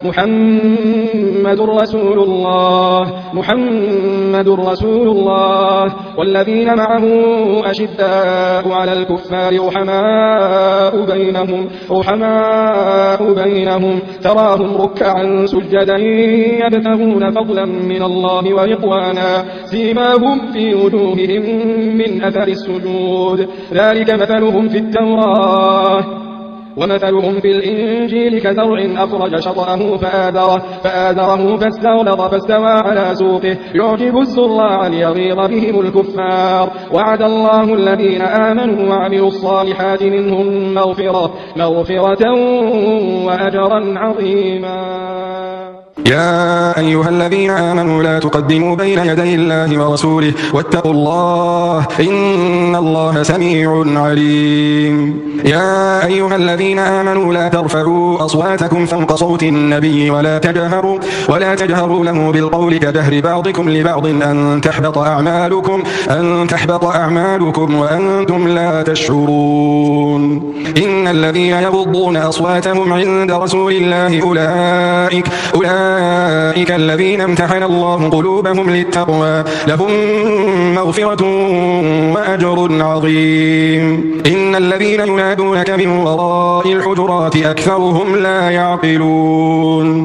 محمد رسول الله والذين معه أشداء على الكفار رحماء بينهم تراهم ركعا سجدا يبتغون فضلا من الله ورضوانا سيماهم في وجوههم من أثر السجود ذلك مثلهم في التوراة ومثلهم في الإنجيل كزرع أخرج شطأه فآذره فاستغلظ فاستوى على سوقه يعجب الزراع ليغيظ بهم الكفار وعد الله الذين آمنوا وعملوا الصالحات منهم مغفرة وأجرا عظيما. يا أيها الذين آمنوا لا تقدموا بين يدي الله ورسوله واتقوا الله إن الله سميع عليم. يا أيها الذين آمنوا لا ترفعوا أصواتكم فوق صوت النبي ولا تجهروا له بالقول كجهر بعضكم لبعض أن تحبط أعمالكم وأنتم لا تشعرون. إن الذين يغضون أصواتهم عند رسول الله أولئك الذين امتحن الله قلوبهم للتقوى لهم مغفرة وأجر عظيم. إن الذين ينادونك من وراء الحجرات أكثرهم لا يعقلون.